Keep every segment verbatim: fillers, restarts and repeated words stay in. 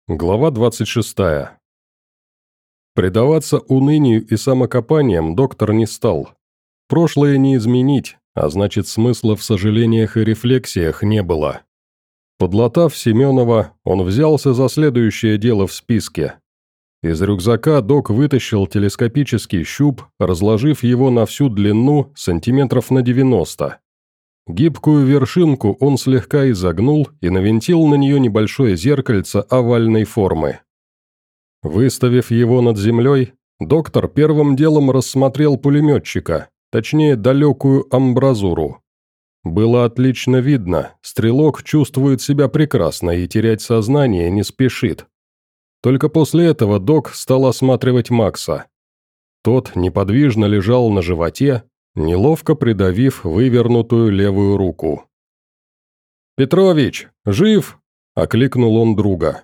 Глава двадцать шестая. Предаваться унынию и самокопаниям доктор не стал. Прошлое не изменить, а значит, смысла в сожалениях и рефлексиях не было. Подлатав Семенова, он взялся за следующее дело в списке. Из рюкзака док вытащил телескопический щуп, разложив его на всю длину сантиметров на девяносто. Гибкую вершинку он слегка изогнул и навинтил на нее небольшое зеркальце овальной формы. Выставив его над землей, доктор первым делом рассмотрел пулеметчика, точнее далекую амбразуру. Было отлично видно, стрелок чувствует себя прекрасно и терять сознание не спешит. Только после этого док стал осматривать Макса. Тот неподвижно лежал на животе, неловко придавив вывернутую левую руку. «Петрович, жив?» – окликнул он друга.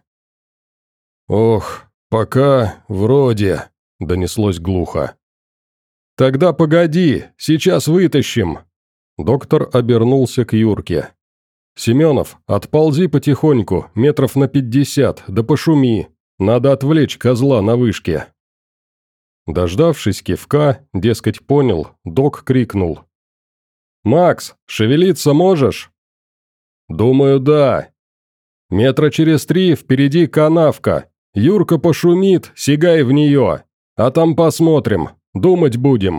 «Ох, пока вроде», – донеслось глухо. «Тогда погоди, сейчас вытащим». Доктор обернулся к Юрке. «Семенов, отползи потихоньку, метров на пятьдесят, да пошуми, надо отвлечь козла на вышке». Дождавшись кивка, дескать, понял, док крикнул. «Макс, шевелиться можешь?» «Думаю, да. Метра через три впереди канавка. Юрка пошумит, сигай в нее. А там посмотрим, думать будем».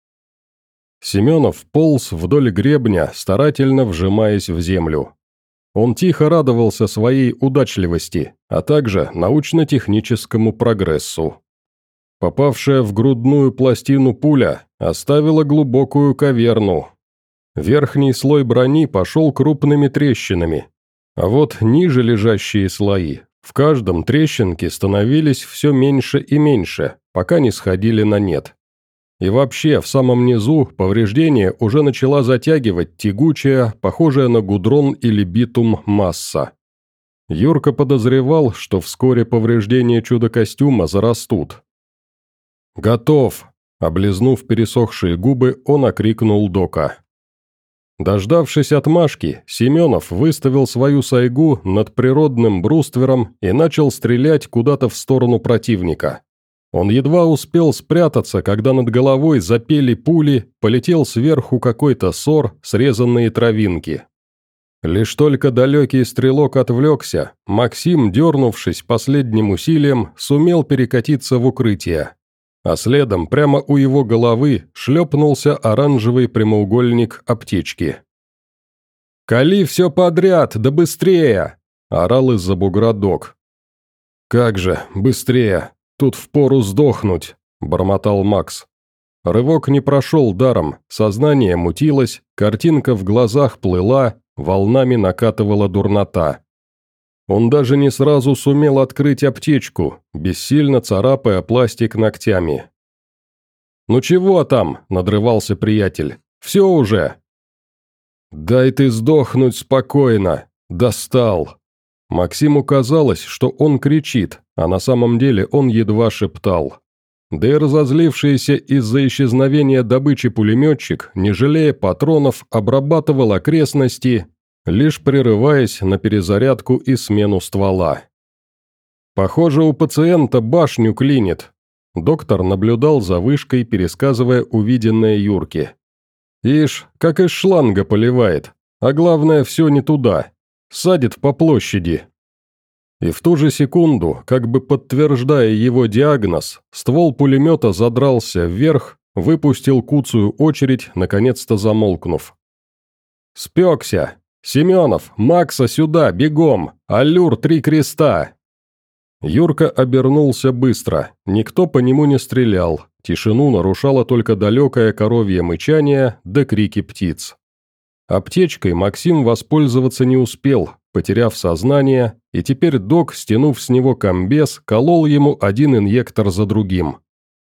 Семенов полз вдоль гребня, старательно вжимаясь в землю. Он тихо радовался своей удачливости, а также научно-техническому прогрессу. Попавшая в грудную пластину пуля оставила глубокую каверну. Верхний слой брони пошел крупными трещинами, а вот ниже лежащие слои, в каждом трещинки становились все меньше и меньше, пока не сходили на нет. И вообще, в самом низу повреждение уже начала затягивать тягучая, похожая на гудрон или битум, масса. Юрка подозревал, что вскоре повреждения чудо-костюма зарастут. «Готов!» – облизнув пересохшие губы, он окрикнул дока. Дождавшись отмашки, Семенов выставил свою сайгу над природным бруствером и начал стрелять куда-то в сторону противника. Он едва успел спрятаться, когда над головой запели пули, полетел сверху какой-то сор, срезанные травинки. Лишь только далекий стрелок отвлекся, Максим, дернувшись последним усилием, сумел перекатиться в укрытие. А следом, прямо у его головы, шлепнулся оранжевый прямоугольник аптечки. «Кали все подряд, да быстрее!» – орал из-за бугра док. «Как же, быстрее! Тут впору сдохнуть!» – бормотал Макс. Рывок не прошел даром, сознание мутилось, картинка в глазах плыла, волнами накатывала дурнота. Он даже не сразу сумел открыть аптечку, бессильно царапая пластик ногтями. «Ну чего там?» – надрывался приятель. «Все уже!» «Дай ты сдохнуть спокойно! Достал!» Максиму казалось, что он кричит, а на самом деле он едва шептал. Да и разозлившийся из-за исчезновения добычи пулеметчик, не жалея патронов, обрабатывал окрестности, лишь прерываясь на перезарядку и смену ствола. «Похоже, у пациента башню клинит». Доктор наблюдал за вышкой, пересказывая увиденное Юрке. «Ишь, как из шланга поливает, а главное, все не туда, садит по площади». И в ту же секунду, как бы подтверждая его диагноз, ствол пулемета задрался вверх, выпустил куцую очередь, наконец-то замолкнув. «Спекся! Семенов, Макса сюда, бегом! Аллюр три креста!» Юрка обернулся быстро, никто по нему не стрелял, тишину нарушало только далекое коровье мычание да крики птиц. Аптечкой Максим воспользоваться не успел, потеряв сознание, и теперь док, стянув с него комбез, колол ему один инъектор за другим.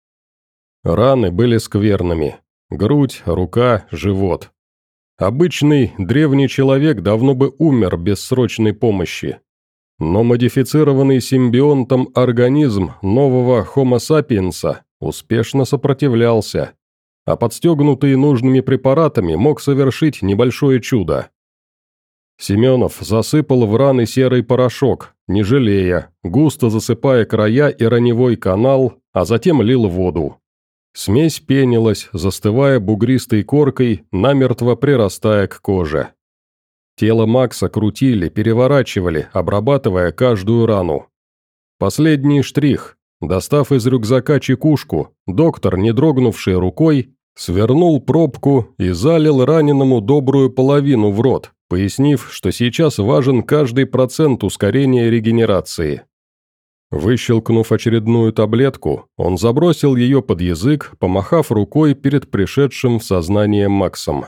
Раны были скверными. Грудь, рука, живот. Обычный, древний человек давно бы умер без срочной помощи. Но модифицированный симбионтом организм нового Homo sapiens успешно сопротивлялся, а подстегнутый нужными препаратами мог совершить небольшое чудо. Семенов засыпал в раны серый порошок, не жалея, густо засыпая края и раневой канал, а затем лил воду. Смесь пенилась, застывая бугристой коркой, намертво прирастая к коже. Тело Макса крутили, переворачивали, обрабатывая каждую рану. Последний штрих. Достав из рюкзака чекушку, доктор, не дрогнувшей рукой, свернул пробку и залил раненому добрую половину в рот, пояснив, что сейчас важен каждый процент ускорения регенерации. Выщелкнув очередную таблетку, он забросил ее под язык, помахав рукой перед пришедшим в сознание Максом.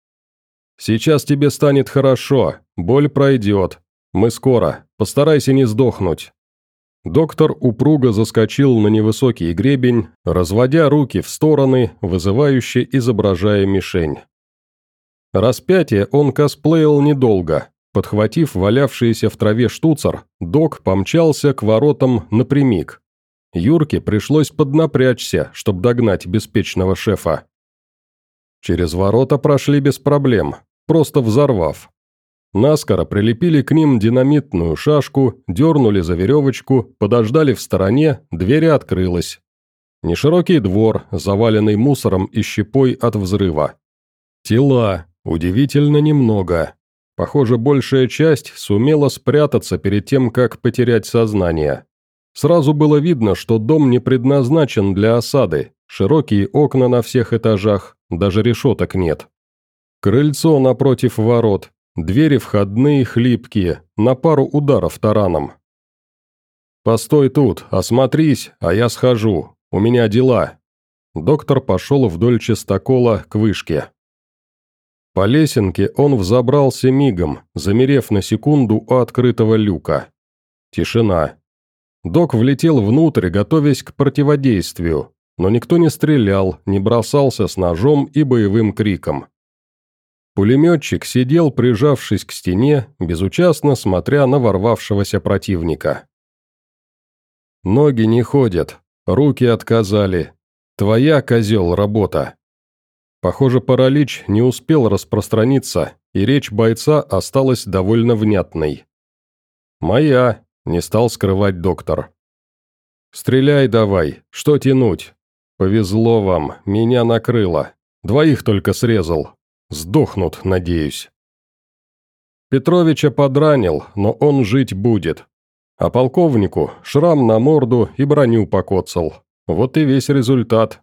«Сейчас тебе станет хорошо, боль пройдет. Мы скоро, постарайся не сдохнуть». Доктор упруго заскочил на невысокий гребень, разводя руки в стороны, вызывающе изображая мишень. Распятие он косплеил недолго. Подхватив валявшийся в траве штуцер, док помчался к воротам напрямик. Юрке пришлось поднапрячься, чтобы догнать беспечного шефа. Через ворота прошли без проблем, просто взорвав. Наскоро прилепили к ним динамитную шашку, дернули за веревочку, подождали в стороне, дверь открылась. Неширокий двор, заваленный мусором и щепой от взрыва. Тела, удивительно немного. Похоже, большая часть сумела спрятаться перед тем, как потерять сознание. Сразу было видно, что дом не предназначен для осады, широкие окна на всех этажах, даже решеток нет. Крыльцо напротив ворот, двери входные хлипкие, на пару ударов тараном. «Постой тут, осмотрись, а я схожу, у меня дела». Доктор пошел вдоль частокола к вышке. По лесенке он взобрался мигом, замерев на секунду у открытого люка. Тишина. Док влетел внутрь, готовясь к противодействию, но никто не стрелял, не бросался с ножом и боевым криком. Пулеметчик сидел, прижавшись к стене, безучастно смотря на ворвавшегося противника. «Ноги не ходят, руки отказали. Твоя, козел, работа». Похоже, паралич не успел распространиться, и речь бойца осталась довольно внятной. «Моя», — не стал скрывать доктор. «Стреляй давай, что тянуть? Повезло вам, меня накрыло. Двоих только срезал. Сдохнут, надеюсь». Петровича подранил, но он жить будет. А полковнику шрам на морду и броню покоцал. Вот и весь результат.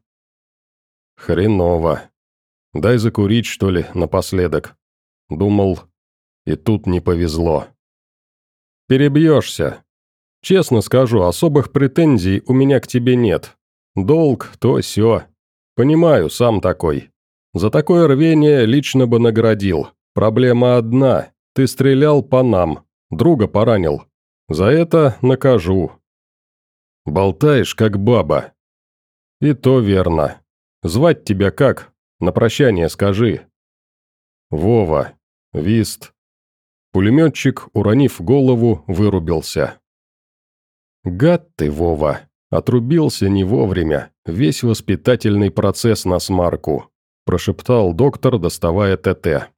Хреново. Дай закурить, что ли, напоследок. Думал, и тут не повезло. Перебьешься. Честно скажу, особых претензий у меня к тебе нет. Долг, то сё. Понимаю, сам такой. За такое рвение лично бы наградил. Проблема одна. Ты стрелял по нам. Друга поранил. За это накажу. Болтаешь, как баба. И то верно. Звать тебя как? На прощание скажи. Вова. Вист. Пулеметчик, уронив голову, вырубился. Гад ты, Вова. Отрубился не вовремя. Весь воспитательный процесс на смарку. Прошептал доктор, доставая ТТ.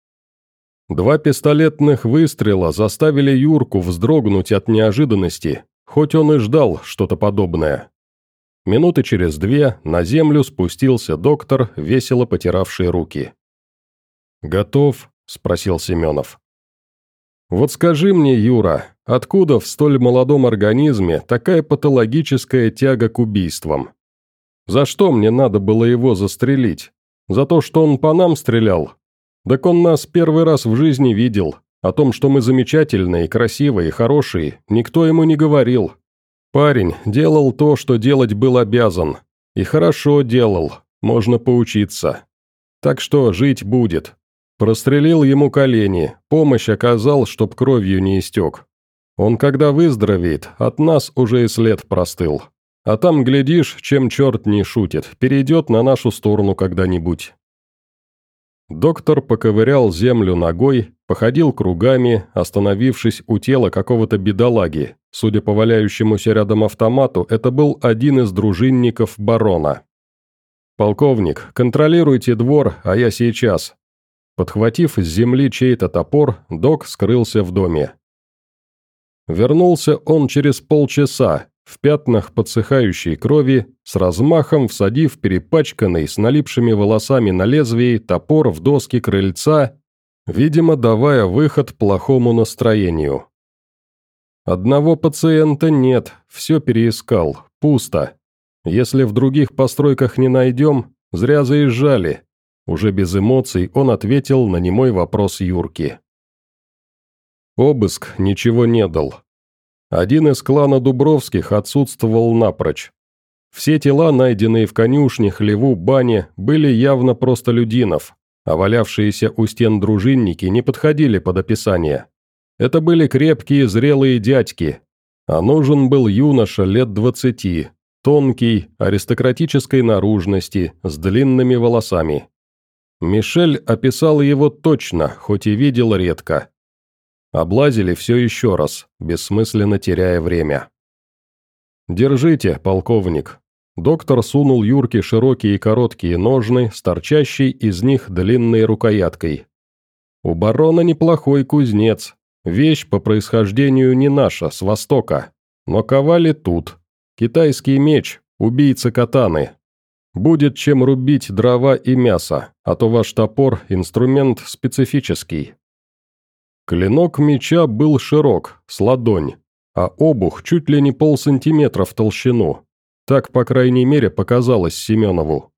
Два пистолетных выстрела заставили Юрку вздрогнуть от неожиданности, хоть он и ждал что-то подобное. Минуты через две на землю спустился доктор, весело потиравший руки. «Готов?» – спросил Семенов. «Вот скажи мне, Юра, откуда в столь молодом организме такая патологическая тяга к убийствам? За что мне надо было его застрелить? За то, что он по нам стрелял? Так он нас первый раз в жизни видел. О том, что мы замечательные, красивые, хорошие, никто ему не говорил. Парень делал то, что делать был обязан. И хорошо делал, можно поучиться. Так что жить будет. Прострелил ему колени, помощь оказал, чтоб кровью не истек. Он, когда выздоровеет, от нас уже и след простыл. А там, глядишь, чем черт не шутит, перейдет на нашу сторону когда-нибудь». Доктор поковырял землю ногой, походил кругами, остановившись у тела какого-то бедолаги. Судя по валяющемуся рядом автомату, это был один из дружинников барона. «Полковник, контролируйте двор, а я сейчас». Подхватив с земли чей-то топор, док скрылся в доме. Вернулся он через полчаса, в пятнах подсыхающей крови, с размахом всадив перепачканный с налипшими волосами на лезвии топор в доски крыльца, видимо, давая выход плохому настроению. Одного пациента нет, все переискал, пусто. Если в других постройках не найдем, зря заезжали. Уже без эмоций он ответил на немой вопрос Юрки. Обыск ничего не дал. Один из клана Дубровских отсутствовал напрочь. Все тела, найденные в конюшне, хлеву, бане, были явно простолюдинов, а валявшиеся у стен дружинники не подходили под описание. Это были крепкие, зрелые дядьки, а нужен был юноша лет двадцати, тонкий, аристократической наружности, с длинными волосами. Мишель описал его точно, хоть и видел редко. Облазили все еще раз, бессмысленно теряя время. «Держите, полковник». Доктор сунул Юрке широкие и короткие ножны с торчащей из них длинной рукояткой. «У барона неплохой кузнец. Вещь по происхождению не наша, с востока. Но ковали тут. Китайский меч, убийца катаны. Будет чем рубить дрова и мясо, а то ваш топор – инструмент специфический». Клинок меча был широк, с ладонь, а обух чуть ли не полсантиметра в толщину. Так, по крайней мере, показалось Семенову.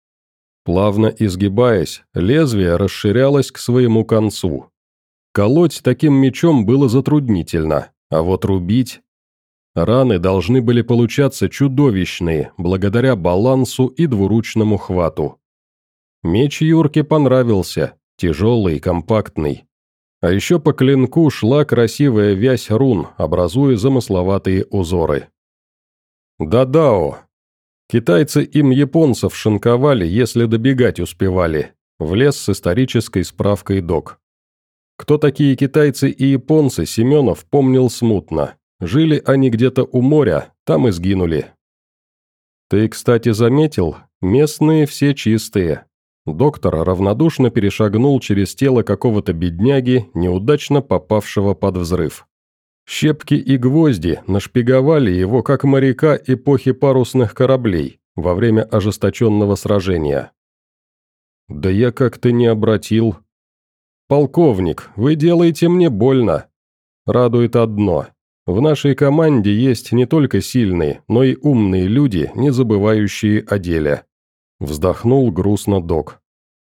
Плавно изгибаясь, лезвие расширялось к своему концу. Колоть таким мечом было затруднительно, а вот рубить... Раны должны были получаться чудовищные, благодаря балансу и двуручному хвату. Меч Юрке понравился, тяжелый и компактный. А еще по клинку шла красивая вязь рун, образуя замысловатые узоры. «Да-дао. Китайцы им японцев шинковали, если добегать успевали», влез с исторической справкой док. Кто такие китайцы и японцы, Семенов помнил смутно. Жили они где-то у моря, там и сгинули. «Ты, кстати, заметил, местные все чистые». Доктор равнодушно перешагнул через тело какого-то бедняги, неудачно попавшего под взрыв. Щепки и гвозди нашпиговали его, как моряка эпохи парусных кораблей во время ожесточенного сражения. «Да я как-то не обратил». «Полковник, вы делаете мне больно. Радует одно. В нашей команде есть не только сильные, но и умные люди, не забывающие о деле». Вздохнул грустно док.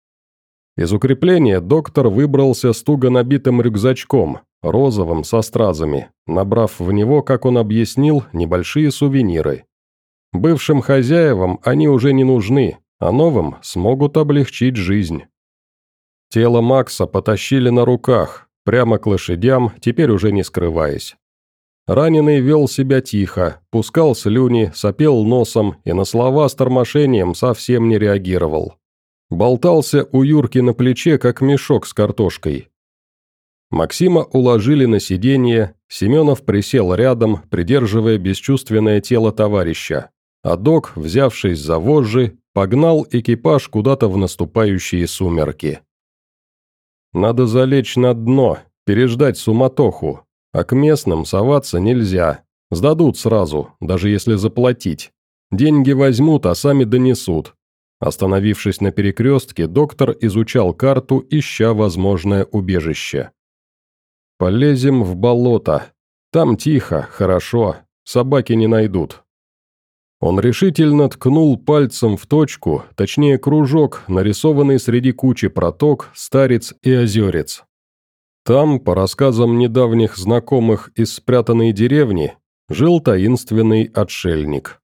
Из укрепления доктор выбрался с туго набитым рюкзачком, розовым, со стразами, набрав в него, как он объяснил, небольшие сувениры. Бывшим хозяевам они уже не нужны, а новым смогут облегчить жизнь. Тело Макса потащили на руках, прямо к лошадям, теперь уже не скрываясь. Раненый вел себя тихо, пускал слюни, сопел носом и на слова с тормошением совсем не реагировал. Болтался у Юрки на плече, как мешок с картошкой. Максима уложили на сиденье, Семенов присел рядом, придерживая бесчувственное тело товарища, а док, взявшись за вожжи, погнал экипаж куда-то в наступающие сумерки. «Надо залечь на дно, переждать суматоху. А к местным соваться нельзя. Сдадут сразу, даже если заплатить. Деньги возьмут, а сами донесут». Остановившись на перекрестке, доктор изучал карту, ища возможное убежище. «Полезем в болото. Там тихо, хорошо, собаки не найдут». Он решительно ткнул пальцем в точку, точнее кружок, нарисованный среди кучи проток, старец и озерец. Там, по рассказам недавних знакомых из спрятанной деревни, жил таинственный отшельник.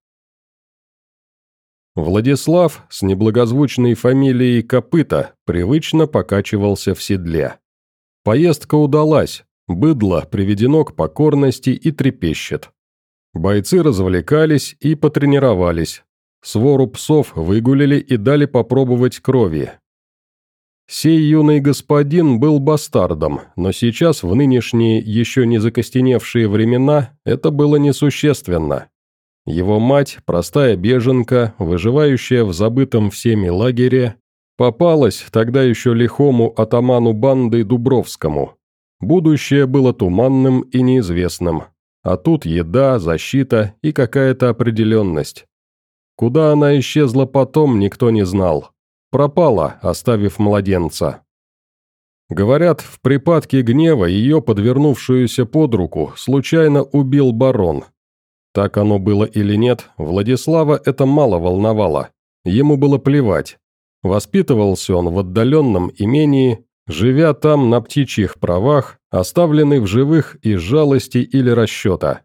Владислав с неблагозвучной фамилией Копыта привычно покачивался в седле. Поездка удалась, быдло приведено к покорности и трепещет. Бойцы развлекались и потренировались, свору псов выгулили и дали попробовать крови. Сей юный господин был бастардом, но сейчас, в нынешние, еще не закостеневшие времена, это было несущественно. Его мать, простая беженка, выживающая в забытом всеми лагере, попалась тогда еще лихому атаману банды Дубровскому. Будущее было туманным и неизвестным, а тут еда, защита и какая-то определенность. Куда она исчезла потом, никто не знал. Пропала, оставив младенца. Говорят, в припадке гнева ее, подвернувшуюся под руку, случайно убил барон. Так оно было или нет, Владислава это мало волновало. Ему было плевать. Воспитывался он в отдаленном имении, живя там на птичьих правах, оставленный в живых из жалости или расчета.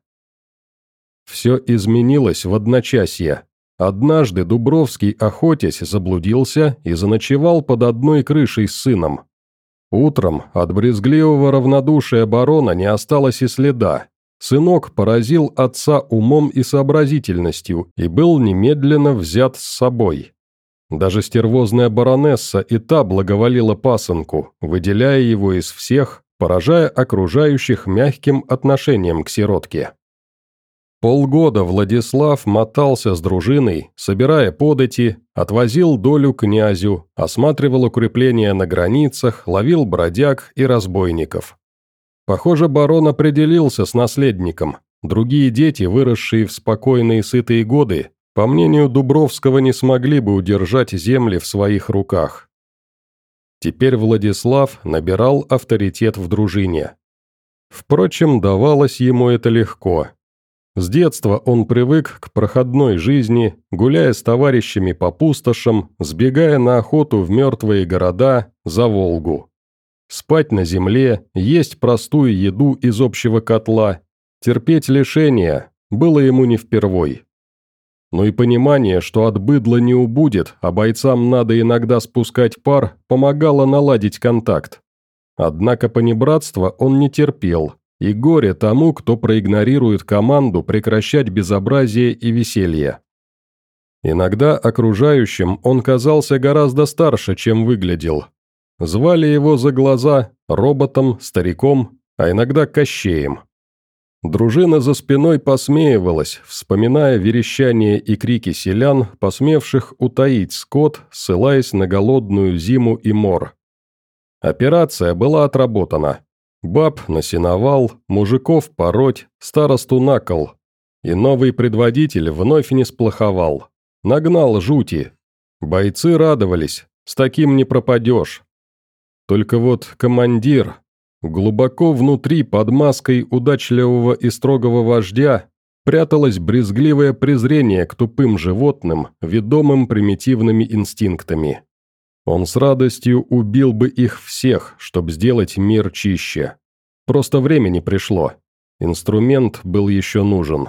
Все изменилось в одночасье. Однажды Дубровский, охотясь, заблудился и заночевал под одной крышей с сыном. Утром от брезгливого равнодушия барона не осталось и следа. Сынок поразил отца умом и сообразительностью и был немедленно взят с собой. Даже стервозная баронесса и та благоволила пасынку, выделяя его из всех, поражая окружающих мягким отношением к сиротке. Полгода Владислав мотался с дружиной, собирая подати, отвозил долю князю, осматривал укрепления на границах, ловил бродяг и разбойников. Похоже, барон определился с наследником. Другие дети, выросшие в спокойные сытые годы, по мнению Дубровского, не смогли бы удержать земли в своих руках. Теперь Владислав набирал авторитет в дружине. Впрочем, давалось ему это легко. С детства он привык к проходной жизни, гуляя с товарищами по пустошам, сбегая на охоту в мертвые города, за Волгу. Спать на земле, есть простую еду из общего котла, терпеть лишения было ему не впервой. Но и понимание, что от быдла не убудет, а бойцам надо иногда спускать пар, помогало наладить контакт. Однако понебратства он не терпел, и горе тому, кто проигнорирует команду прекращать безобразие и веселье. Иногда окружающим он казался гораздо старше, чем выглядел. Звали его за глаза роботом, стариком, а иногда Кощеем. Дружина за спиной посмеивалась, вспоминая верещание и крики селян, посмевших утаить скот, ссылаясь на голодную зиму и мор. Операция была отработана. Баб на сеновал, мужиков пороть, старосту на кол. И новый предводитель вновь не сплоховал. Нагнал жути. Бойцы радовались, с таким не пропадешь. Только вот командир, глубоко внутри, под маской удачливого и строгого вождя, пряталось брезгливое презрение к тупым животным, ведомым примитивными инстинктами. Он с радостью убил бы их всех, чтобы сделать мир чище. Просто времени пришло. Инструмент был еще нужен.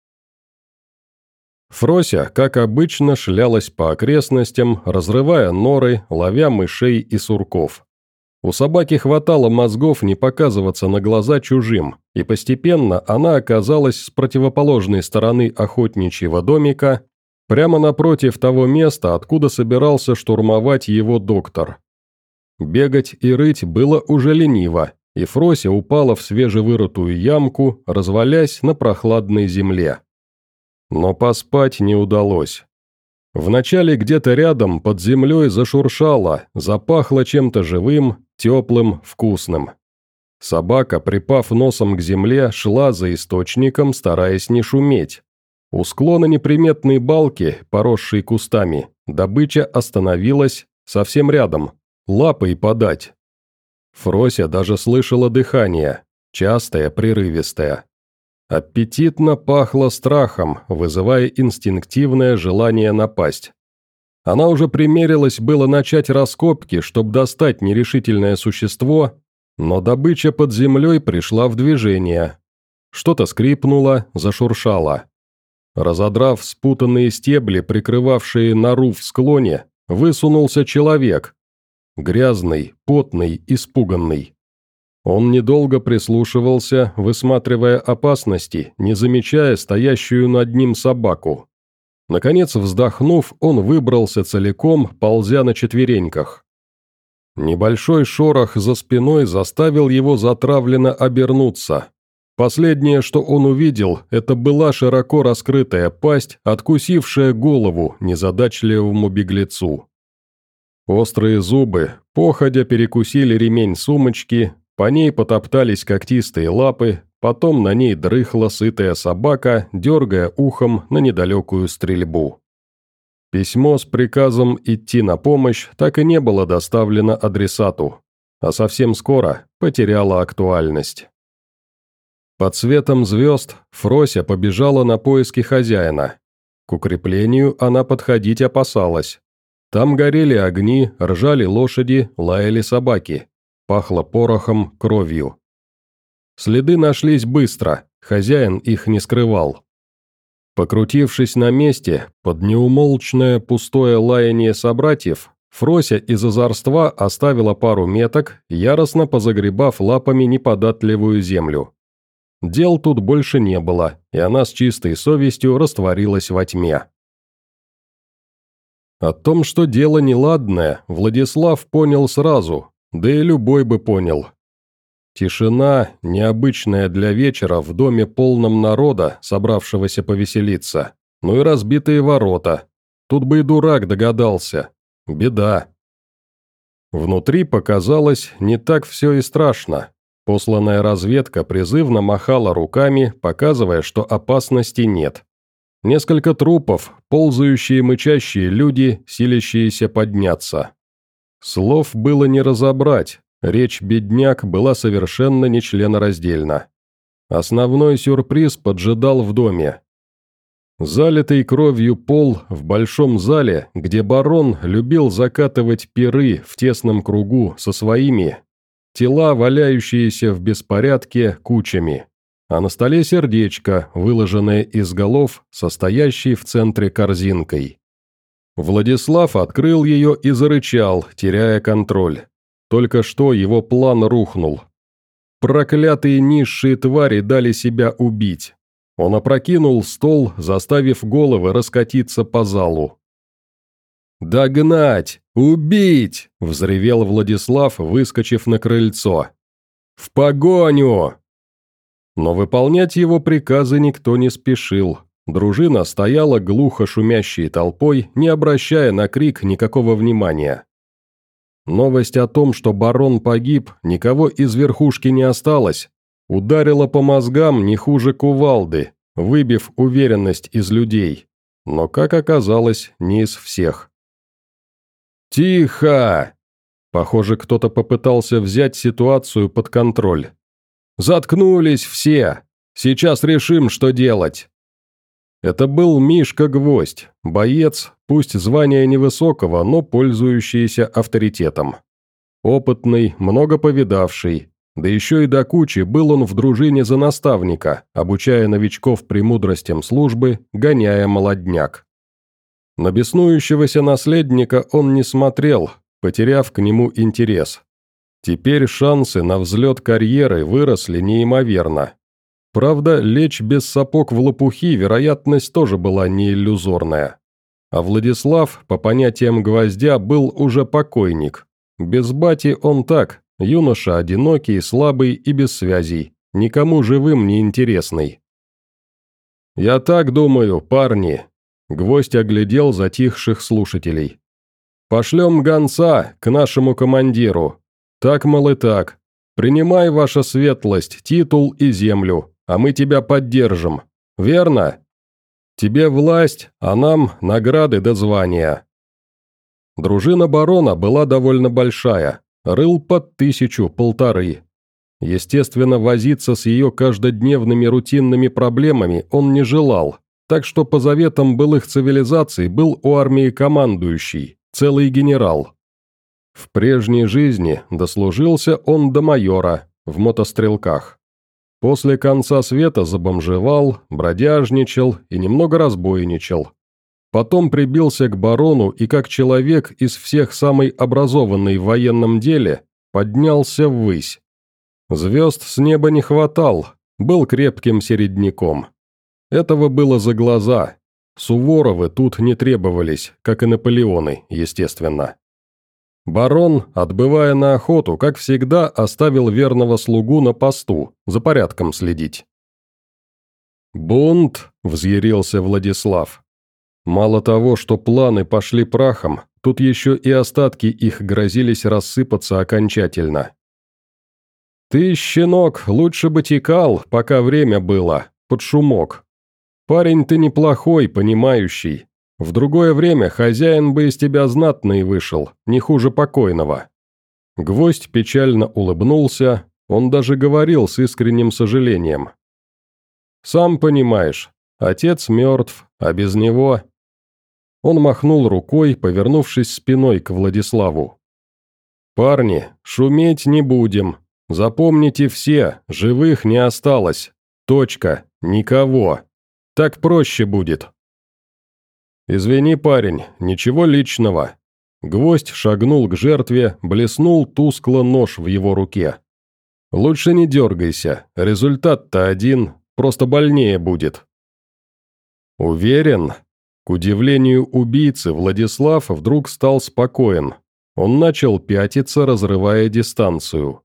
Фрося, как обычно, шлялась по окрестностям, разрывая норы, ловя мышей и сурков. У собаки хватало мозгов не показываться на глаза чужим, и постепенно она оказалась с противоположной стороны охотничьего домика, прямо напротив того места, откуда собирался штурмовать его доктор. Бегать и рыть было уже лениво, и Фрося упала в свежевырытую ямку, развалясь на прохладной земле. Но поспать не удалось. Вначале где-то рядом под землей зашуршало, запахло чем-то живым, теплым, вкусным. Собака, припав носом к земле, шла за источником, стараясь не шуметь. У склона неприметной балки, поросшей кустами, добыча остановилась совсем рядом, лапой подать. Фрося даже слышала дыхание, частое, прерывистое. Аппетитно пахло страхом, вызывая инстинктивное желание напасть. Она уже примерилась было начать раскопки, чтобы достать нерешительное существо, но добыча под землей пришла в движение. Что-то скрипнуло, зашуршало. Разодрав спутанные стебли, прикрывавшие нору в склоне, высунулся человек. Грязный, потный, испуганный. Он недолго прислушивался, высматривая опасности, не замечая стоящую над ним собаку. Наконец, вздохнув, он выбрался целиком, ползя на четвереньках. Небольшой шорох за спиной заставил его затравленно обернуться. Последнее, что он увидел, это была широко раскрытая пасть, откусившая голову незадачливому беглецу. Острые зубы, походя перекусили ремень сумочки, По ней потоптались когтистые лапы, потом на ней дрыхла сытая собака, дергая ухом на недалекую стрельбу. Письмо с приказом идти на помощь так и не было доставлено адресату, а совсем скоро потеряло актуальность. Под светом звезд Фрося побежала на поиски хозяина. К укреплению она подходить опасалась. Там горели огни, ржали лошади, лаяли собаки. Пахло порохом, кровью. Следы нашлись быстро, хозяин их не скрывал. Покрутившись на месте, под неумолчное пустое лаяние собратьев, Фрося из озорства оставила пару меток, яростно позагребав лапами неподатливую землю. Дел тут больше не было, и она с чистой совестью растворилась во тьме. О том, что дело неладное, Владислав понял сразу, да и любой бы понял. Тишина, необычная для вечера в доме полном народа, собравшегося повеселиться, ну и разбитые ворота. Тут бы и дурак догадался. Беда. Внутри показалось, не так все и страшно. Посланная разведка призывно махала руками, показывая, что опасности нет. Несколько трупов, ползающие мычащие люди, силящиеся подняться. Слов было не разобрать, речь бедняк была совершенно нечленораздельна. Основной сюрприз поджидал в доме. Залитый кровью пол в большом зале, где барон любил закатывать пиры в тесном кругу со своими, тела, валяющиеся в беспорядке, кучами, а на столе сердечко, выложенное из голов, состоящей в центре корзинкой. Владислав открыл ее и зарычал, теряя контроль. Только что его план рухнул. Проклятые низшие твари дали себя убить. Он опрокинул стол, заставив головы раскатиться по залу. «Догнать! Убить!» – взревел Владислав, выскочив на крыльцо. «В погоню!» Но выполнять его приказы никто не спешил. Дружина стояла глухо шумящей толпой, не обращая на крик никакого внимания. Новость о том, что барон погиб, никого из верхушки не осталось, ударила по мозгам не хуже кувалды, выбив уверенность из людей, но, как оказалось, не из всех. «Тихо!» Похоже, кто-то попытался взять ситуацию под контроль. «Заткнулись все! Сейчас решим, что делать!» Это был Мишка Гвоздь, боец, пусть звания невысокого, но пользующийся авторитетом. Опытный, много повидавший, да еще и до кучи был он в дружине за наставника, обучая новичков премудростям службы, гоняя молодняк. На беснующегося наследника он не смотрел, потеряв к нему интерес. Теперь шансы на взлет карьеры выросли неимоверно. Правда, лечь без сапог в лопухи вероятность тоже была не иллюзорная. А Владислав, по понятиям Гвоздя, был уже покойник. Без бати он так, юноша одинокий, слабый и без связей, никому живым не интересный. «Я так думаю, парни», — Гвоздь оглядел затихших слушателей. «Пошлем гонца к нашему командиру. Так, мол, и так. Принимай, ваша светлость, титул и землю, а мы тебя поддержим. Верно? Тебе власть, а нам награды до звания». Дружина барона была довольно большая, рыл под тысячу-полторы. Естественно, возиться с ее каждодневными рутинными проблемами он не желал, так что по заветам былых цивилизаций был у армии командующий, целый генерал. В прежней жизни дослужился он до майора в мотострелках. После конца света забомжевал, бродяжничал и немного разбойничал. Потом прибился к барону и как человек из всех самый образованный в военном деле поднялся ввысь. Звезд с неба не хватал, был крепким середняком. Этого было за глаза. Суворовы тут не требовались, как и Наполеоны, естественно. Барон, отбывая на охоту, как всегда, оставил верного слугу на посту, за порядком следить. «Бунт!» – взъярился Владислав. Мало того, что планы пошли прахом, тут еще и остатки их грозились рассыпаться окончательно. Ты, щенок, лучше бы текал, пока время было, под шумок. Парень ты неплохой, понимающий. В другое время хозяин бы из тебя знатный вышел, не хуже покойного». Гвоздь печально улыбнулся, он даже говорил с искренним сожалением. «Сам понимаешь, отец мертв, а без него...» Он махнул рукой, повернувшись спиной к Владиславу. «Парни, шуметь не будем. Запомните все, живых не осталось. Точка, никого. Так проще будет». «Извини, парень, ничего личного». Гвоздь шагнул к жертве, блеснул тускло нож в его руке. «Лучше не дергайся, результат-то один, просто больнее будет». «Уверен?» К удивлению убийцы, Владислав вдруг стал спокоен. Он начал пятиться, разрывая дистанцию.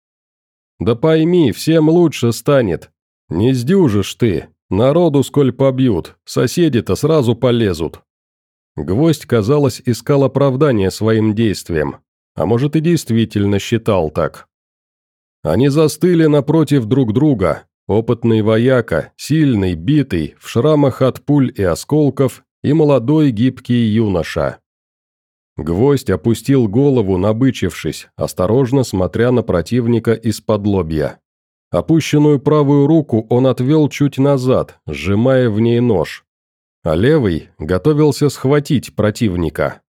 «Да пойми, всем лучше станет. Не сдюжишь ты, народу сколь побьют, соседи-то сразу полезут». Гвоздь, казалось, искал оправдания своим действиям, а может и действительно считал так. Они застыли напротив друг друга, опытный вояка, сильный, битый, в шрамах от пуль и осколков, и молодой гибкий юноша. Гвоздь опустил голову, набычившись, осторожно смотря на противника из-под лобья. Опущенную правую руку он отвел чуть назад, сжимая в ней нож, а левый готовился схватить противника.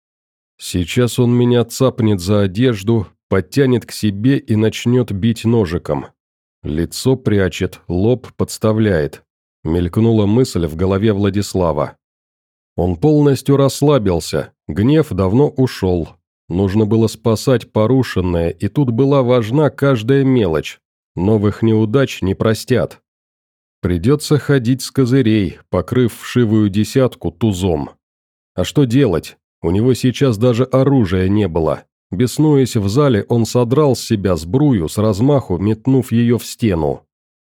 «Сейчас он меня цапнет за одежду, подтянет к себе и начнет бить ножиком. Лицо прячет, лоб подставляет», — мелькнула мысль в голове Владислава. Он полностью расслабился, гнев давно ушел. Нужно было спасать порушенное, и тут была важна каждая мелочь. Новых неудач не простят. Придется ходить с козырей, покрыв вшивую десятку тузом. А что делать? У него сейчас даже оружия не было. Беснуясь в зале, он содрал с себя сбрую, с размаху метнув ее в стену.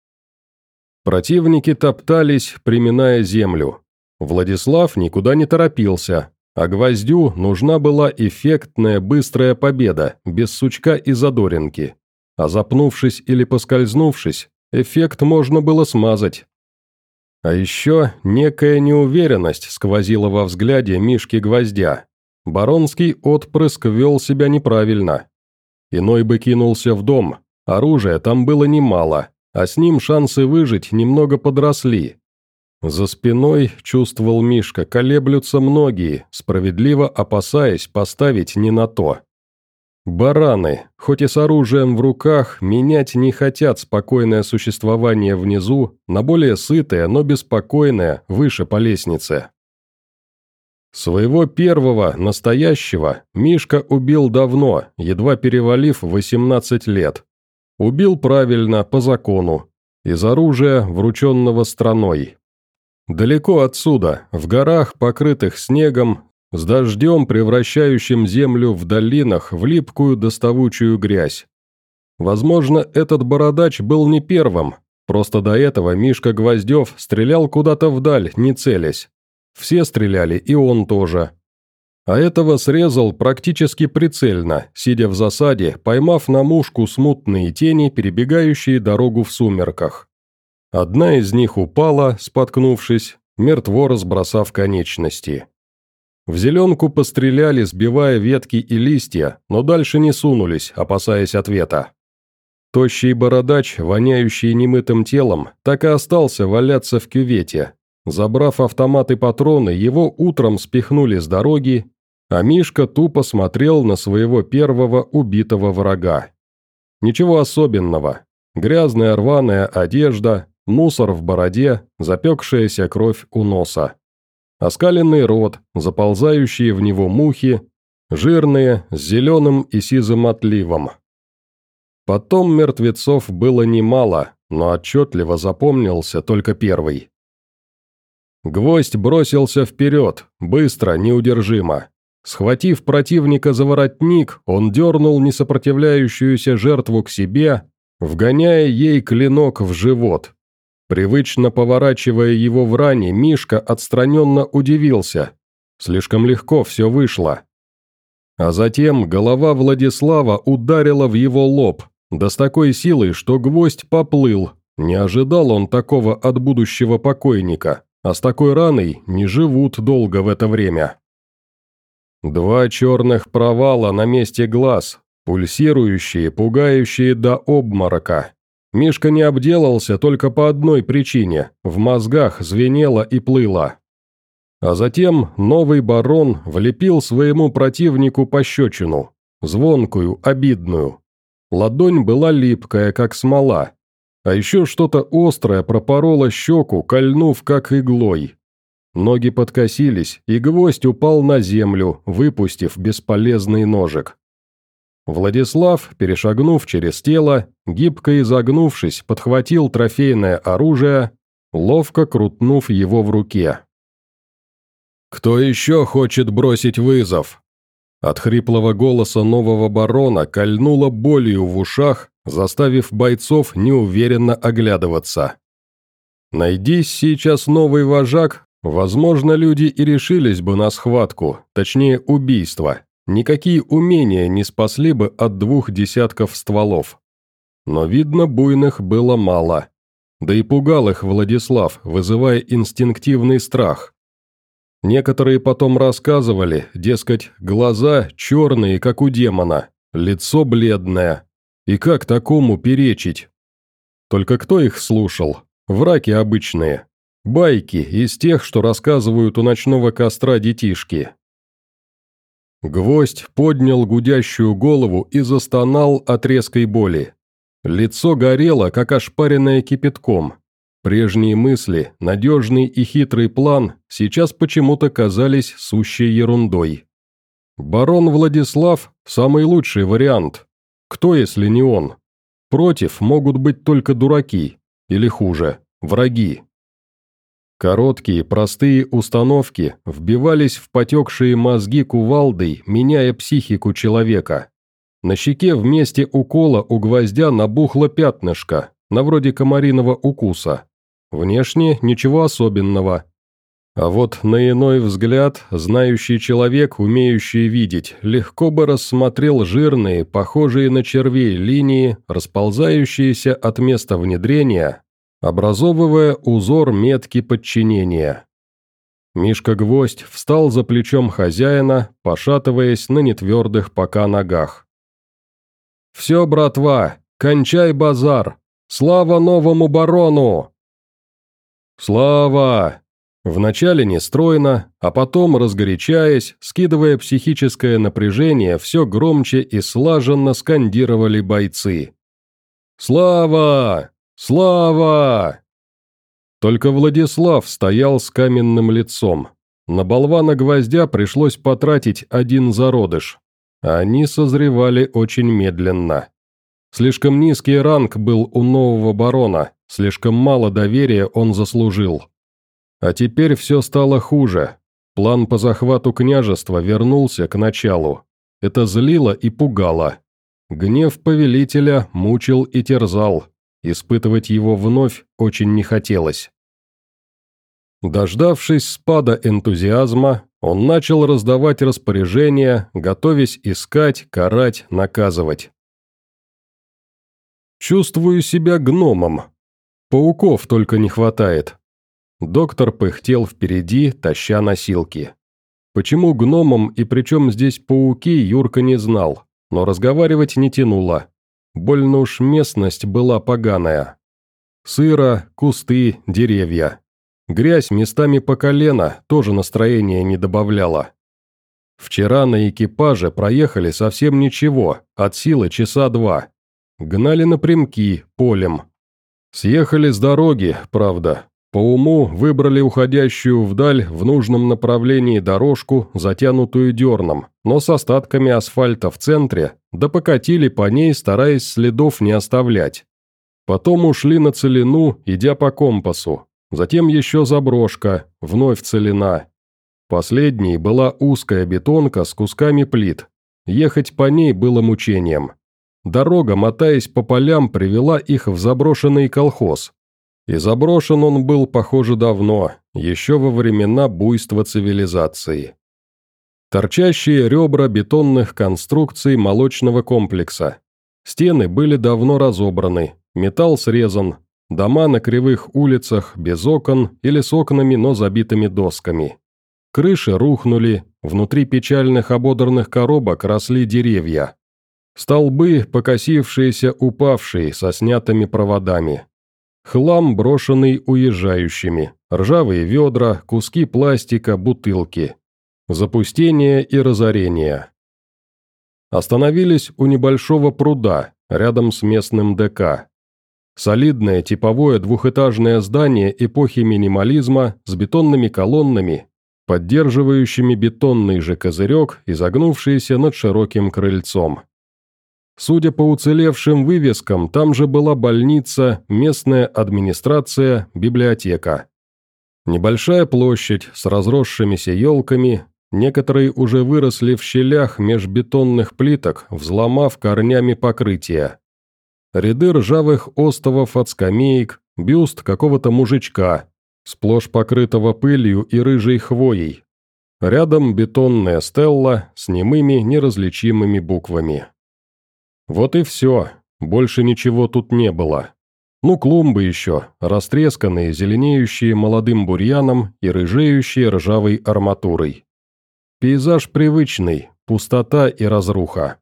Противники топтались, приминая землю. Владислав никуда не торопился, а Гвоздю нужна была эффектная быстрая победа, без сучка и задоринки. А запнувшись или поскользнувшись, эффект можно было смазать. А еще некая неуверенность сквозила во взгляде Мишки Гвоздя. Баронский отпрыск вел себя неправильно. Иной бы кинулся в дом, оружия там было немало, а с ним шансы выжить немного подросли. За спиной, чувствовал Мишка, колеблются многие, справедливо опасаясь поставить не на то. Бараны, хоть и с оружием в руках, менять не хотят спокойное существование внизу на более сытое, но беспокойное, выше по лестнице. Своего первого, настоящего, Мишка убил давно, едва перевалив восемнадцать лет. Убил правильно, по закону, из оружия, врученного страной. Далеко отсюда, в горах, покрытых снегом, с дождем, превращающим землю в долинах в липкую доставучую грязь. Возможно, этот бородач был не первым, просто до этого Мишка Гвоздев стрелял куда-то вдаль, не целясь. Все стреляли, и он тоже. А этого срезал практически прицельно, сидя в засаде, поймав на мушку смутные тени, перебегающие дорогу в сумерках. Одна из них упала, споткнувшись, мертво разбросав конечности. В зеленку постреляли, сбивая ветки и листья, но дальше не сунулись, опасаясь ответа. Тощий бородач, воняющий немытым телом, так и остался валяться в кювете. Забрав автомат и патроны, его утром спихнули с дороги, а Мишка тупо смотрел на своего первого убитого врага. Ничего особенного. Грязная рваная одежда, мусор в бороде, запекшаяся кровь у носа. Оскаленный рот, заползающие в него мухи, жирные, с зеленым и сизым отливом. Потом мертвецов было немало, но отчетливо запомнился только первый. Гвоздь бросился вперед, быстро, неудержимо. Схватив противника за воротник, он дернул несопротивляющуюся жертву к себе, вгоняя ей клинок в живот. Привычно поворачивая его в ране, Мишка отстраненно удивился. Слишком легко все вышло. А затем голова Владислава ударила в его лоб, Да с такой силой, что гвоздь поплыл. Не ожидал он такого от будущего покойника, а с такой раной не живут долго в это время. Два черных провала на месте глаз, пульсирующие, пугающие до обморока. Мишка не обделался только по одной причине – в мозгах звенело и плыло. А затем новый барон влепил своему противнику пощечину, звонкую, обидную. Ладонь была липкая, как смола, а еще что-то острое пропороло щеку, кольнув как иглой. Ноги подкосились, и гвоздь упал на землю, выпустив бесполезный ножик. Владислав, перешагнув через тело, гибко изогнувшись, подхватил трофейное оружие, ловко крутнув его в руке. «Кто еще хочет бросить вызов?» От хриплого голоса нового барона кольнуло болью в ушах, заставив бойцов неуверенно оглядываться. Найдись сейчас новый вожак, возможно, люди и решились бы на схватку, точнее убийство. Никакие умения не спасли бы от двух десятков стволов. Но, видно, буйных было мало. Да и пугал их Владислав, вызывая инстинктивный страх. Некоторые потом рассказывали, дескать, глаза черные, как у демона, лицо бледное. И как такому перечить? Только кто их слушал? Враки обычные. Байки из тех, что рассказывают у ночного костра детишки. Гвоздь поднял гудящую голову и застонал от резкой боли. Лицо горело, как ошпаренное кипятком. Прежние мысли, надежный и хитрый план сейчас почему-то казались сущей ерундой. Барон Владислав – самый лучший вариант. Кто, если не он? Против могут быть только дураки, или хуже, враги. Короткие, простые установки вбивались в потекшие мозги кувалдой, меняя психику человека. На щеке вместе укола у гвоздя набухло пятнышко, на вроде комариного укуса. Внешне ничего особенного. А вот на иной взгляд, знающий человек, умеющий видеть, легко бы рассмотрел жирные, похожие на червей линии, расползающиеся от места внедрения, образовывая узор метки подчинения. Мишка-гвоздь встал за плечом хозяина, пошатываясь на нетвердых пока ногах. «Все, братва, кончай базар! Слава новому барону!» «Слава!» Вначале нестройно, а потом, разгорячаясь, скидывая психическое напряжение, все громче и слаженно скандировали бойцы. «Слава! Слава!» Только Владислав стоял с каменным лицом. На болвана гвоздя пришлось потратить один зародыш. А они созревали очень медленно. Слишком низкий ранг был у нового барона, слишком мало доверия он заслужил. А теперь все стало хуже. План по захвату княжества вернулся к началу. Это злило и пугало. Гнев повелителя мучил и терзал. Испытывать его вновь очень не хотелось. Дождавшись спада энтузиазма, он начал раздавать распоряжения, готовясь искать, карать, наказывать. «Чувствую себя гномом. Пауков только не хватает». Доктор пыхтел впереди, таща носилки. Почему гномом и причем здесь пауки, Юрка не знал, но разговаривать не тянуло. Больно уж местность была поганая. Сыро, кусты, деревья. Грязь местами по колено тоже настроения не добавляла. Вчера на экипаже проехали совсем ничего, от силы часа два. Гнали напрямки, полем. Съехали с дороги, правда. По уму выбрали уходящую вдаль в нужном направлении дорожку, затянутую дерном, но с остатками асфальта в центре, да покатили по ней, стараясь следов не оставлять. Потом ушли на целину, идя по компасу. Затем еще заброшка, вновь целина. Последней была узкая бетонка с кусками плит. Ехать по ней было мучением. Дорога, мотаясь по полям, привела их в заброшенный колхоз. И заброшен он был, похоже, давно, еще во времена буйства цивилизации. Торчащие ребра бетонных конструкций молочного комплекса. Стены были давно разобраны, металл срезан, дома на кривых улицах без окон или с окнами, но забитыми досками. Крыши рухнули, внутри печальных ободранных коробок росли деревья. Столбы, покосившиеся, упавшие, со снятыми проводами. Хлам, брошенный уезжающими, ржавые ведра, куски пластика, бутылки. Запустение и разорение. Остановились у небольшого пруда, рядом с местным ДК. Солидное типовое двухэтажное здание эпохи минимализма с бетонными колоннами, поддерживающими бетонный же козырек, изогнувшийся над широким крыльцом. Судя по уцелевшим вывескам, там же была больница, местная администрация, библиотека. Небольшая площадь с разросшимися елками, некоторые уже выросли в щелях меж бетонных плиток, взломав корнями покрытия. Ряды ржавых остовов от скамеек, бюст какого-то мужичка, сплошь покрытого пылью и рыжей хвоей. Рядом бетонная стелла с немыми неразличимыми буквами. Вот и все, больше ничего тут не было. Ну, клумбы еще, растресканные, зеленеющие молодым бурьяном и рыжеющие ржавой арматурой. Пейзаж привычный, пустота и разруха.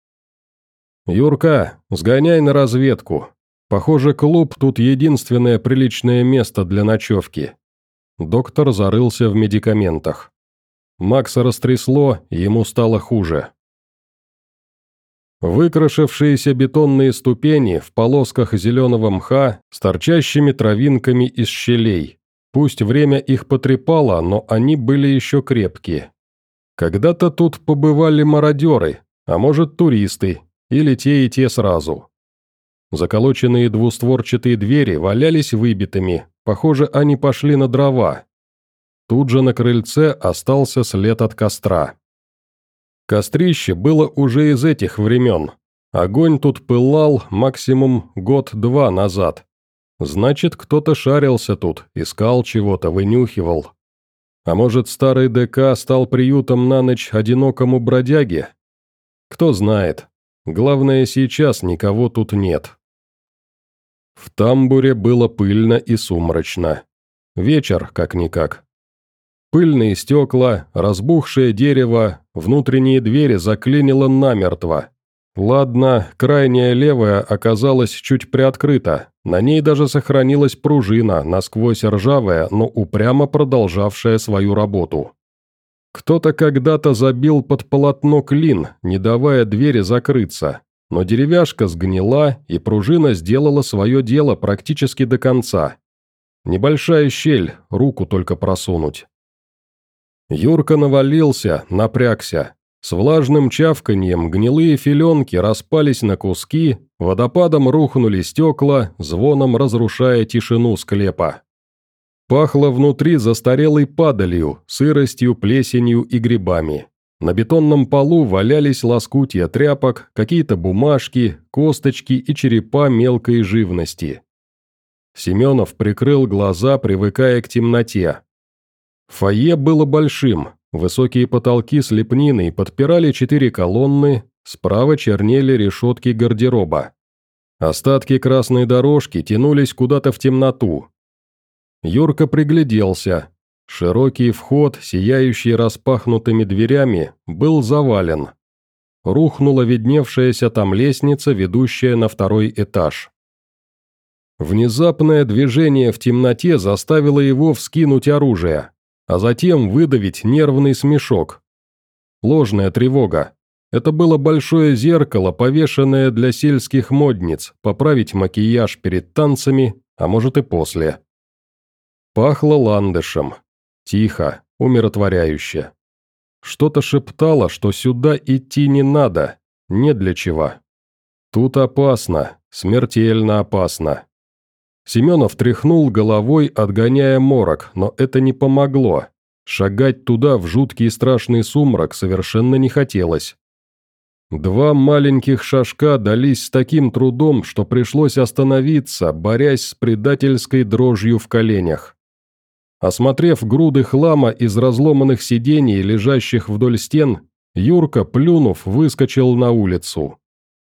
«Юрка, сгоняй на разведку. Похоже, клуб тут единственное приличное место для ночевки». Доктор зарылся в медикаментах. Макса растрясло, и ему стало хуже. Выкрашившиеся бетонные ступени в полосках зеленого мха с торчащими травинками из щелей. Пусть время их потрепало, но они были еще крепкие. Когда-то тут побывали мародеры, а может туристы, или те и те сразу. Заколоченные двустворчатые двери валялись выбитыми, похоже, они пошли на дрова. Тут же на крыльце остался след от костра. Кострище было уже из этих времен. Огонь тут пылал максимум год-два назад. Значит, кто-то шарился тут, искал чего-то, вынюхивал. А может, старый ДК стал приютом на ночь одинокому бродяге? Кто знает. Главное, сейчас никого тут нет. В тамбуре было пыльно и сумрачно. Вечер, как-никак. Пыльные стекла, разбухшее дерево, внутренние двери заклинило намертво. Ладно, крайняя левая оказалась чуть приоткрыта, на ней даже сохранилась пружина, насквозь ржавая, но упрямо продолжавшая свою работу. Кто-то когда-то забил под полотно клин, не давая двери закрыться, но деревяшка сгнила, и пружина сделала свое дело практически до конца. Небольшая щель, руку только просунуть. Юрка навалился, напрягся. С влажным чавканьем гнилые филенки распались на куски, водопадом рухнули стекла, звоном разрушая тишину склепа. Пахло внутри застарелой падалью, сыростью, плесенью и грибами. На бетонном полу валялись лоскутья тряпок, какие-то бумажки, косточки и черепа мелкой живности. Семенов прикрыл глаза, привыкая к темноте. Фойе было большим. Высокие потолки с лепниной подпирали четыре колонны, справа чернели решетки гардероба. Остатки красной дорожки тянулись куда-то в темноту. Юрка пригляделся. Широкий вход, сияющий распахнутыми дверями, был завален. Рухнула видневшаяся там лестница, ведущая на второй этаж. Внезапное движение в темноте заставило его вскинуть оружие, а затем выдавить нервный смешок. Ложная тревога. Это было большое зеркало, повешенное для сельских модниц, поправить макияж перед танцами, а может и после. Пахло ландышем. Тихо, умиротворяюще. Что-то шептало, что сюда идти не надо, не для чего. Тут опасно, смертельно опасно. Семенов тряхнул головой, отгоняя морок, но это не помогло. Шагать туда в жуткий и страшный сумрак совершенно не хотелось. Два маленьких шажка дались с таким трудом, что пришлось остановиться, борясь с предательской дрожью в коленях. Осмотрев груды хлама из разломанных сидений, лежащих вдоль стен, Юрка, плюнув, выскочил на улицу.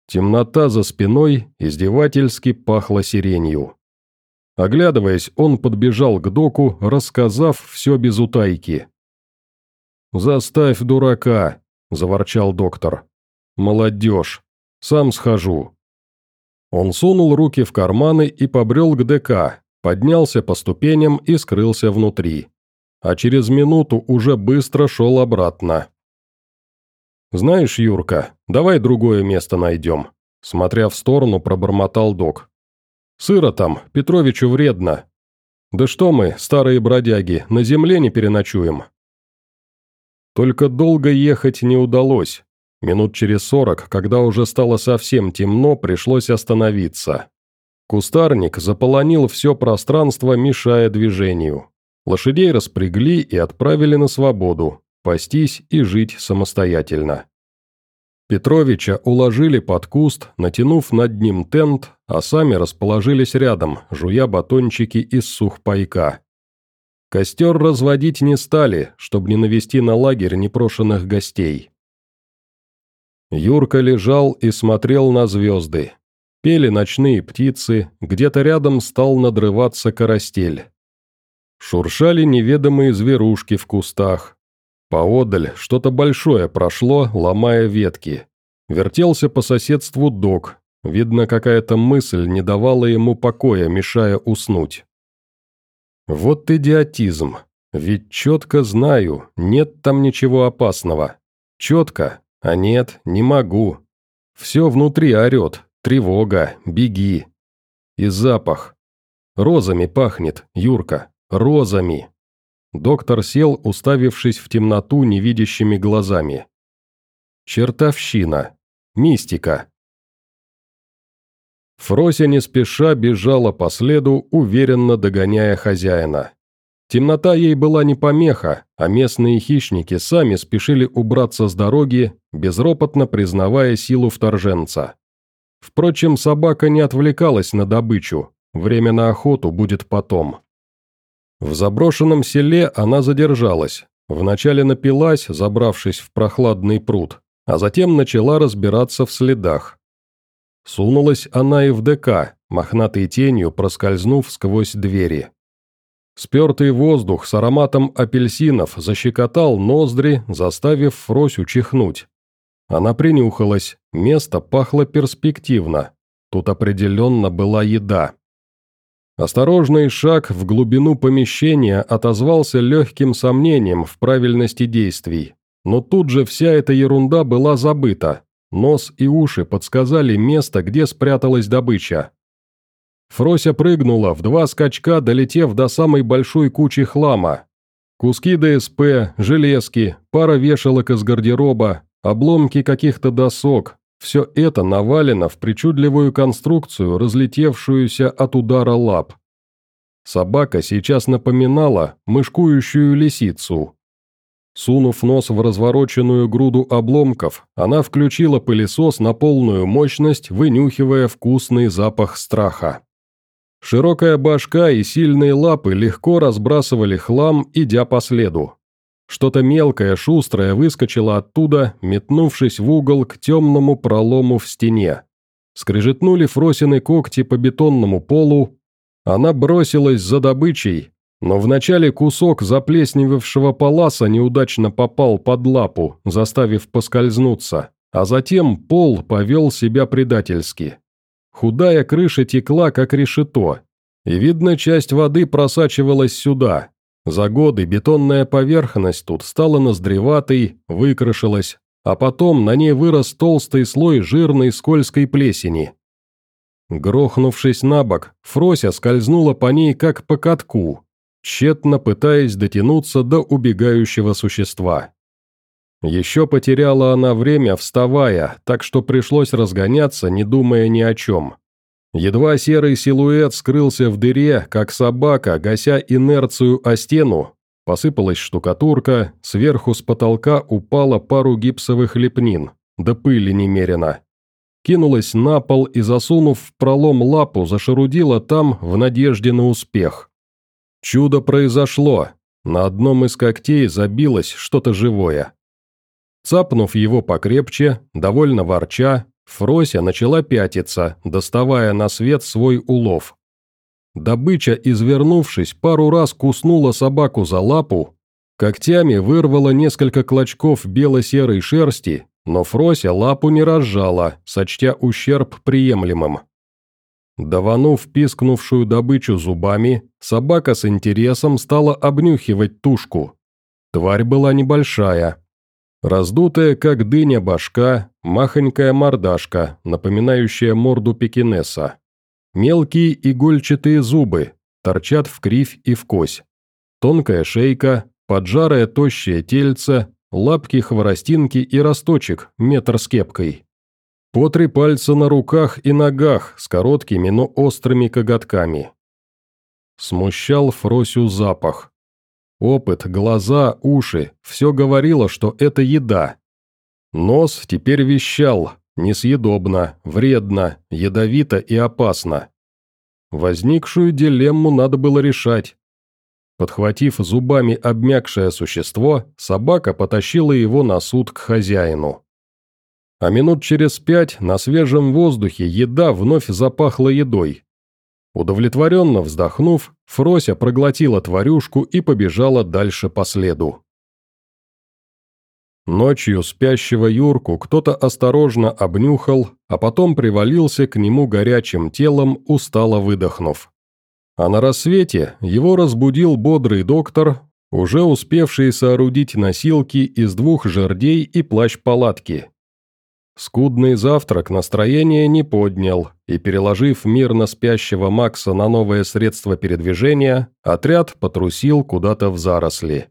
Темнота за спиной издевательски пахла сиренью. Оглядываясь, он подбежал к доку, рассказав все без утайки. «Заставь дурака», – заворчал доктор. «Молодежь. Сам схожу». Он сунул руки в карманы и побрел к ДК, поднялся по ступеням и скрылся внутри. А через минуту уже быстро шел обратно. «Знаешь, Юрка, давай другое место найдем», – смотря в сторону, пробормотал док. «Сыро там, Петровичу вредно. Да что мы, старые бродяги, на земле не переночуем». Только долго ехать не удалось. Минут через сорок, когда уже стало совсем темно, пришлось остановиться. Кустарник заполонил все пространство, мешая движению. Лошадей распрягли и отправили на свободу, пастись и жить самостоятельно. Петровича уложили под куст, натянув над ним тент, а сами расположились рядом, жуя батончики из сухпайка. Костер разводить не стали, чтобы не навести на лагерь непрошенных гостей. Юрка лежал и смотрел на звезды. Пели ночные птицы, где-то рядом стал надрываться карастель. Шуршали неведомые зверушки в кустах. Поодаль что-то большое прошло, ломая ветки. Вертелся по соседству док. Видно, какая-то мысль не давала ему покоя, мешая уснуть. Вот идиотизм. Ведь четко знаю, нет там ничего опасного. Четко, а нет, не могу. Все внутри орет, тревога, беги. И запах. Розами пахнет, Юрка, розами. Доктор сел, уставившись в темноту невидящими глазами. Чертовщина. Мистика. Фрося не спеша бежала по следу, уверенно догоняя хозяина. Темнота ей была не помеха, а местные хищники сами спешили убраться с дороги, безропотно признавая силу вторженца. Впрочем, собака не отвлекалась на добычу, время на охоту будет потом. В заброшенном селе она задержалась, вначале напилась, забравшись в прохладный пруд, а затем начала разбираться в следах. Сунулась она и в ДК, мохнатой тенью проскользнув сквозь двери. Спертый воздух с ароматом апельсинов защекотал ноздри, заставив Фросю чихнуть. Она принюхалась, место пахло перспективно, тут определенно была еда. Осторожный шаг в глубину помещения отозвался легким сомнением в правильности действий, но тут же вся эта ерунда была забыта. Нос и уши подсказали место, где спряталась добыча. Фрося прыгнула, в два скачка долетев до самой большой кучи хлама. Куски ДСП, железки, пара вешалок из гардероба, обломки каких-то досок – все это навалено в причудливую конструкцию, разлетевшуюся от удара лап. Собака сейчас напоминала мышкующую лисицу. Сунув нос в развороченную груду обломков, она включила пылесос на полную мощность, вынюхивая вкусный запах страха. Широкая башка и сильные лапы легко разбрасывали хлам, идя по следу. Что-то мелкое, шустрое выскочило оттуда, метнувшись в угол к темному пролому в стене. Скрежетнули Фросины когти по бетонному полу. Она бросилась за добычей, но вначале кусок заплесневевшего паласа неудачно попал под лапу, заставив поскользнуться, а затем пол повел себя предательски. Худая крыша текла, как решето, и, видно, часть воды просачивалась сюда. За годы бетонная поверхность тут стала ноздреватой, выкрашилась, а потом на ней вырос толстый слой жирной скользкой плесени. Грохнувшись на бок, Фрося скользнула по ней, как по катку, тщетно пытаясь дотянуться до убегающего существа. Еще потеряла она время, вставая, так что пришлось разгоняться, не думая ни о чем. Едва серый силуэт скрылся в дыре, как собака, гася инерцию о стену, посыпалась штукатурка, сверху с потолка упала пару гипсовых лепнин, да пыли немерено. Кинулась на пол и, засунув в пролом лапу, зашарудила там в надежде на успех. Чудо произошло, на одном из когтей забилось что-то живое. Цапнув его покрепче, довольно ворча, Фрося начала пятиться, доставая на свет свой улов. Добыча, извернувшись, пару раз куснула собаку за лапу, когтями вырвала несколько клочков бело-серой шерсти, но Фрося лапу не разжала, сочтя ущерб приемлемым. Даванув пискнувшую добычу зубами, собака с интересом стала обнюхивать тушку. Тварь была небольшая. Раздутая, как дыня, башка, махонькая мордашка, напоминающая морду пекинеса. Мелкие игольчатые зубы, торчат в кривь и в кось. Тонкая шейка, поджарое тощее тельце, лапки-хворостинки и росточек, метр с кепкой. По три пальца на руках и ногах с короткими, но острыми коготками. Смущал Фросю запах. Опыт, глаза, уши – все говорило, что это еда. Нос теперь вещал: несъедобно, вредно, ядовито и опасно. Возникшую дилемму надо было решать. Подхватив зубами обмякшее существо, собака потащила его на суд к хозяину. А минут через пять на свежем воздухе еда вновь запахла едой. Удовлетворенно вздохнув, Фрося проглотила тварюшку и побежала дальше по следу. Ночью спящего Юрку кто-то осторожно обнюхал, а потом привалился к нему горячим телом, устало выдохнув. А на рассвете его разбудил бодрый доктор, уже успевший соорудить носилки из двух жердей и плащ-палатки. Скудный завтрак настроение не поднял, и, переложив мирно спящего Макса на новое средство передвижения, отряд потрусил куда-то в заросли.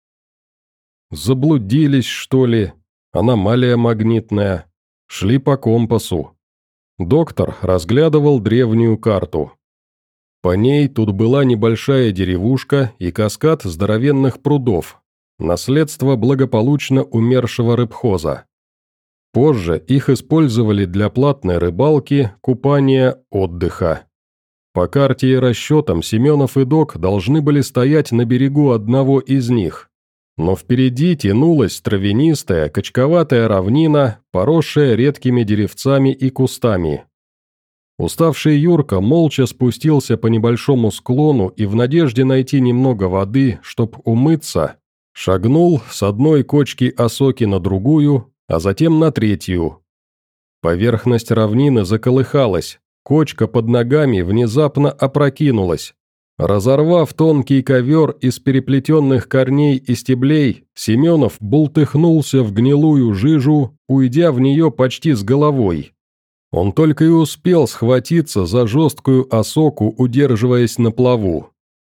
Заблудились, что ли? Аномалия магнитная. Шли по компасу. Доктор разглядывал древнюю карту. По ней тут была небольшая деревушка и каскад здоровенных прудов, наследство благополучно умершего рыбхоза. Позже их использовали для платной рыбалки, купания, отдыха. По карте и расчетам Семенов и Док должны были стоять на берегу одного из них. Но впереди тянулась травянистая, качковатая равнина, поросшая редкими деревцами и кустами. Уставший Юрка молча спустился по небольшому склону и в надежде найти немного воды, чтоб умыться, шагнул с одной кочки осоки на другую, а затем на третью. Поверхность равнины заколыхалась, кочка под ногами внезапно опрокинулась. Разорвав тонкий ковер из переплетенных корней и стеблей, Семенов бултыхнулся в гнилую жижу, уйдя в нее почти с головой. Он только и успел схватиться за жесткую осоку, удерживаясь на плаву.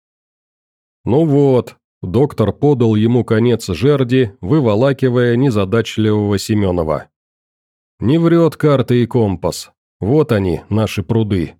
«Ну вот», — доктор подал ему конец жерди, выволакивая незадачливого Семенова. «Не врет карта и компас. Вот они, наши пруды».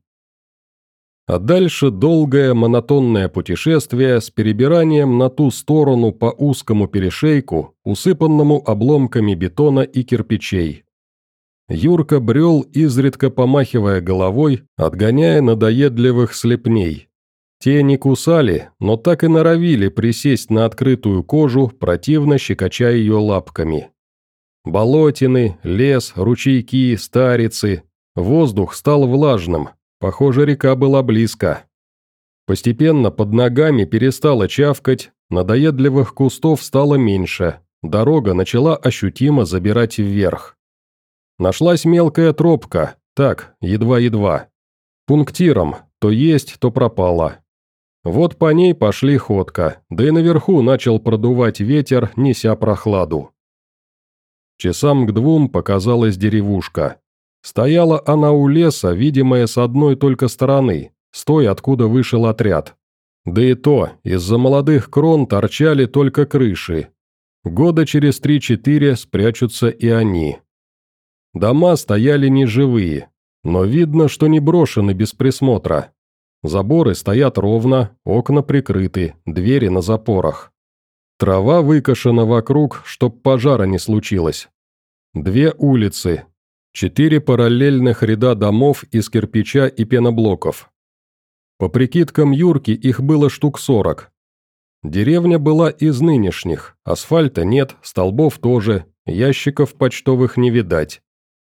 А дальше долгое монотонное путешествие с перебиранием на ту сторону по узкому перешейку, усыпанному обломками бетона и кирпичей. Юрка брел, изредка помахивая головой, отгоняя надоедливых слепней. Те не кусали, но так и норовили присесть на открытую кожу, противно щекоча ее лапками. Болотины, лес, ручейки, старицы. Воздух стал влажным. Похоже, река была близко. Постепенно под ногами перестало чавкать, надоедливых кустов стало меньше, дорога начала ощутимо забирать вверх. Нашлась мелкая тропка, так, едва-едва. Пунктиром, то есть, то пропало. Вот по ней пошли ходка, да и наверху начал продувать ветер, неся прохладу. Часам к двум показалась деревушка. Стояла она у леса, видимая с одной только стороны, с той, откуда вышел отряд. Да и то, из-за молодых крон торчали только крыши. Года через три-четыре спрячутся и они. Дома стояли неживые, но видно, что не брошены без присмотра. Заборы стоят ровно, окна прикрыты, двери на запорах. Трава выкошена вокруг, чтоб пожара не случилось. Две улицы. Четыре параллельных ряда домов из кирпича и пеноблоков. По прикидкам Юрки их было штук сорок. Деревня была из нынешних, асфальта нет, столбов тоже, ящиков почтовых не видать.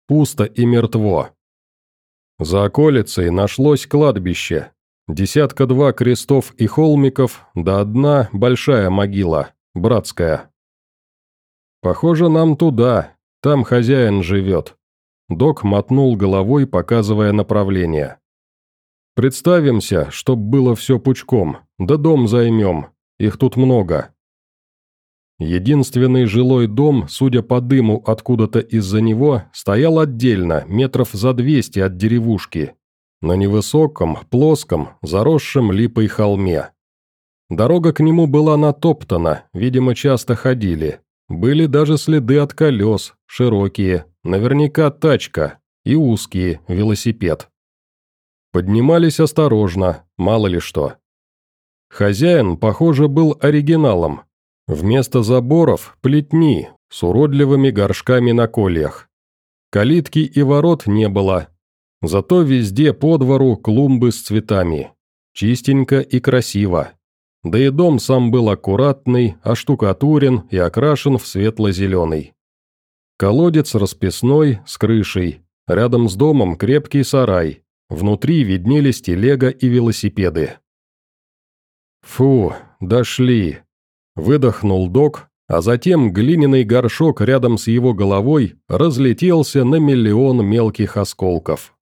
Пусто и мертво. За околицей нашлось кладбище. Десятка-два крестов и холмиков, да одна большая могила, братская. «Похоже, нам туда, там хозяин живет». Док мотнул головой, показывая направление. «Представимся, чтоб было все пучком, да дом займем, их тут много». Единственный жилой дом, судя по дыму откуда-то из-за него, стоял отдельно, метров за двести от деревушки, на невысоком, плоском, заросшем липой холме. Дорога к нему была натоптана, видимо, часто ходили. Были даже следы от колес, широкие, наверняка тачка, и узкие, велосипед. Поднимались осторожно, мало ли что. Хозяин, похоже, был оригиналом. Вместо заборов – плетни с уродливыми горшками на кольях. Калитки и ворот не было. Зато везде по двору клумбы с цветами. Чистенько и красиво. Да и дом сам был аккуратный, оштукатурен и окрашен в светло-зеленый. Колодец расписной, с крышей. Рядом с домом крепкий сарай. Внутри виднелись телега и велосипеды. «Фу, дошли!» Выдохнул док, а затем глиняный горшок рядом с его головой разлетелся на миллион мелких осколков.